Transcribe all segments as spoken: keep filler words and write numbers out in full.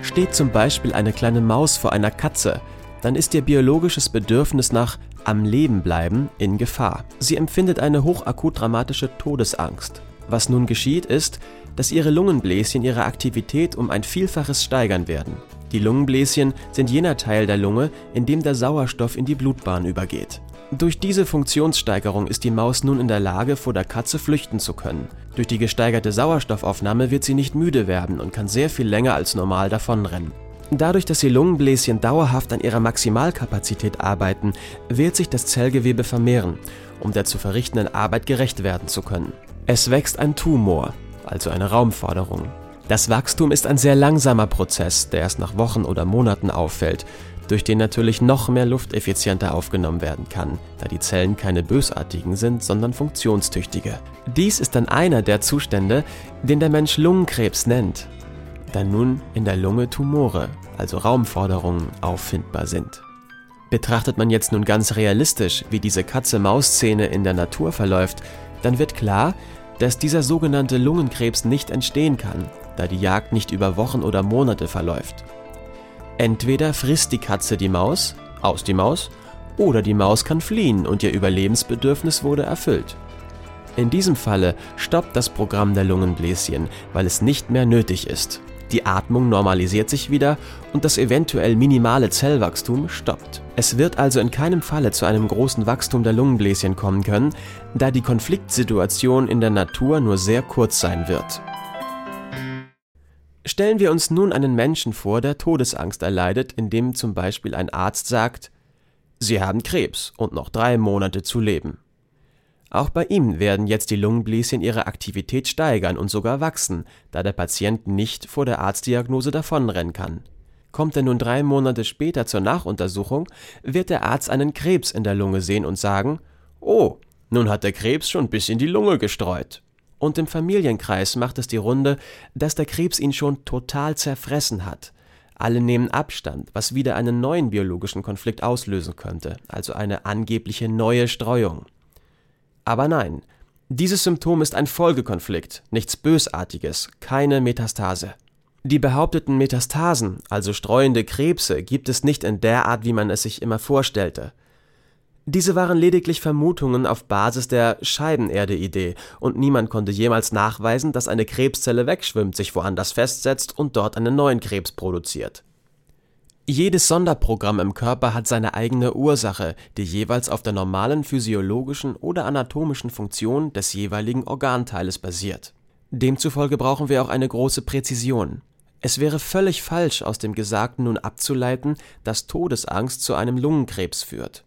Steht zum Beispiel eine kleine Maus vor einer Katze, dann ist ihr biologisches Bedürfnis nach am Leben bleiben in Gefahr. Sie empfindet eine hochakut dramatische Todesangst. Was nun geschieht, ist, dass ihre Lungenbläschen ihre Aktivität um ein Vielfaches steigern werden. Die Lungenbläschen sind jener Teil der Lunge, in dem der Sauerstoff in die Blutbahn übergeht. Durch diese Funktionssteigerung ist die Maus nun in der Lage, vor der Katze flüchten zu können. Durch die gesteigerte Sauerstoffaufnahme wird sie nicht müde werden und kann sehr viel länger als normal davonrennen. Dadurch, dass die Lungenbläschen dauerhaft an ihrer Maximalkapazität arbeiten, wird sich das Zellgewebe vermehren, um der zu verrichtenden Arbeit gerecht werden zu können. Es wächst ein Tumor, also eine Raumforderung. Das Wachstum ist ein sehr langsamer Prozess, der erst nach Wochen oder Monaten auffällt, durch den natürlich noch mehr Luft effizienter aufgenommen werden kann, da die Zellen keine bösartigen sind, sondern funktionstüchtige. Dies ist dann einer der Zustände, den der Mensch Lungenkrebs nennt, da nun in der Lunge Tumore, also Raumforderungen, auffindbar sind. Betrachtet man jetzt nun ganz realistisch, wie diese Katze-Maus-Szene in der Natur verläuft, dann wird klar, dass dieser sogenannte Lungenkrebs nicht entstehen kann, da die Jagd nicht über Wochen oder Monate verläuft. Entweder frisst die Katze die Maus, aus die Maus, oder die Maus kann fliehen und ihr Überlebensbedürfnis wurde erfüllt. In diesem Falle stoppt das Programm der Lungenbläschen, weil es nicht mehr nötig ist. Die Atmung normalisiert sich wieder und das eventuell minimale Zellwachstum stoppt. Es wird also in keinem Falle zu einem großen Wachstum der Lungenbläschen kommen können, da die Konfliktsituation in der Natur nur sehr kurz sein wird. Stellen wir uns nun einen Menschen vor, der Todesangst erleidet, indem zum Beispiel ein Arzt sagt, Sie haben Krebs und noch drei Monate zu leben. Auch bei ihm werden jetzt die Lungenbläschen ihre Aktivität steigern und sogar wachsen, da der Patient nicht vor der Arztdiagnose davonrennen kann. Kommt er nun drei Monate später zur Nachuntersuchung, wird der Arzt einen Krebs in der Lunge sehen und sagen, oh, nun hat der Krebs schon bis in die Lunge gestreut. Und im Familienkreis macht es die Runde, dass der Krebs ihn schon total zerfressen hat. Alle nehmen Abstand, was wieder einen neuen biologischen Konflikt auslösen könnte, also eine angebliche neue Streuung. Aber nein, dieses Symptom ist ein Folgekonflikt, nichts Bösartiges, keine Metastase. Die behaupteten Metastasen, also streuende Krebse, gibt es nicht in der Art, wie man es sich immer vorstellte. Diese waren lediglich Vermutungen auf Basis der Scheibenerde-Idee und niemand konnte jemals nachweisen, dass eine Krebszelle wegschwimmt, sich woanders festsetzt und dort einen neuen Krebs produziert. Jedes Sonderprogramm im Körper hat seine eigene Ursache, die jeweils auf der normalen physiologischen oder anatomischen Funktion des jeweiligen Organteiles basiert. Demzufolge brauchen wir auch eine große Präzision. Es wäre völlig falsch, aus dem Gesagten nun abzuleiten, dass Todesangst zu einem Lungenkrebs führt.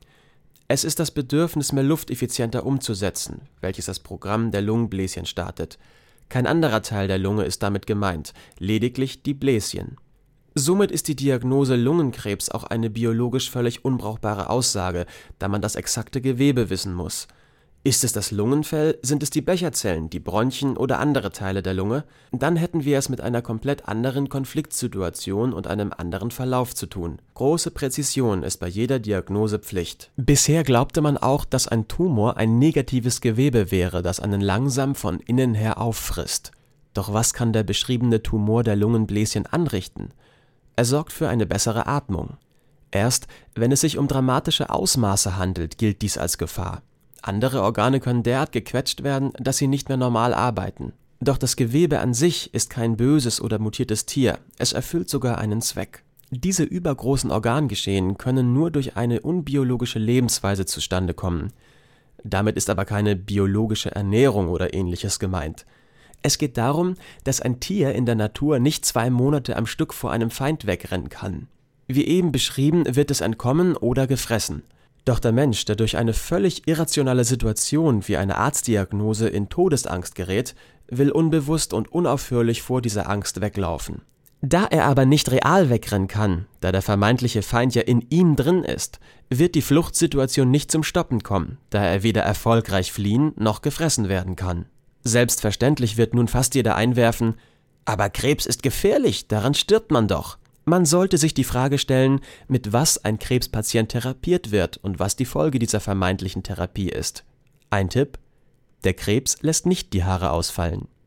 Es ist das Bedürfnis, mehr Luft effizienter umzusetzen, welches das Programm der Lungenbläschen startet. Kein anderer Teil der Lunge ist damit gemeint, lediglich die Bläschen. Somit ist die Diagnose Lungenkrebs auch eine biologisch völlig unbrauchbare Aussage, da man das exakte Gewebe wissen muss. Ist es das Lungenfell, sind es die Becherzellen, die Bronchien oder andere Teile der Lunge? Dann hätten wir es mit einer komplett anderen Konfliktsituation und einem anderen Verlauf zu tun. Große Präzision ist bei jeder Diagnose Pflicht. Bisher glaubte man auch, dass ein Tumor ein negatives Gewebe wäre, das einen langsam von innen her auffrisst. Doch was kann der beschriebene Tumor der Lungenbläschen anrichten? Er sorgt für eine bessere Atmung. Erst wenn es sich um dramatische Ausmaße handelt, gilt dies als Gefahr. Andere Organe können derart gequetscht werden, dass sie nicht mehr normal arbeiten. Doch das Gewebe an sich ist kein böses oder mutiertes Tier, es erfüllt sogar einen Zweck. Diese übergroßen Organgeschehen können nur durch eine unbiologische Lebensweise zustande kommen. Damit ist aber keine biologische Ernährung oder ähnliches gemeint. Es geht darum, dass ein Tier in der Natur nicht zwei Monate am Stück vor einem Feind wegrennen kann. Wie eben beschrieben, wird es entkommen oder gefressen. Doch der Mensch, der durch eine völlig irrationale Situation wie eine Arztdiagnose in Todesangst gerät, will unbewusst und unaufhörlich vor dieser Angst weglaufen. Da er aber nicht real wegrennen kann, da der vermeintliche Feind ja in ihm drin ist, wird die Fluchtsituation nicht zum Stoppen kommen, da er weder erfolgreich fliehen noch gefressen werden kann. Selbstverständlich wird nun fast jeder einwerfen, aber Krebs ist gefährlich, daran stirbt man doch. Man sollte sich die Frage stellen, mit was ein Krebspatient therapiert wird und was die Folge dieser vermeintlichen Therapie ist. Ein Tipp: Der Krebs lässt nicht die Haare ausfallen.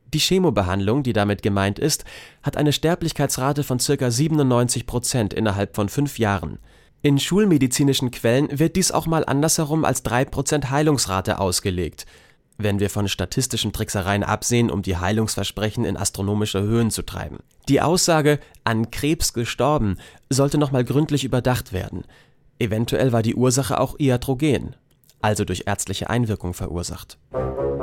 Die Chemobehandlung, die damit gemeint ist, hat eine Sterblichkeitsrate von ca. siebenundneunzig Prozent innerhalb von fünf Jahren. In schulmedizinischen Quellen wird dies auch mal andersherum als drei Prozent Heilungsrate ausgelegt, wenn wir von statistischen Tricksereien absehen, um die Heilungsversprechen in astronomische Höhen zu treiben. Die Aussage „an Krebs gestorben“ sollte nochmal gründlich überdacht werden. Eventuell war die Ursache auch iatrogen, also durch ärztliche Einwirkung verursacht.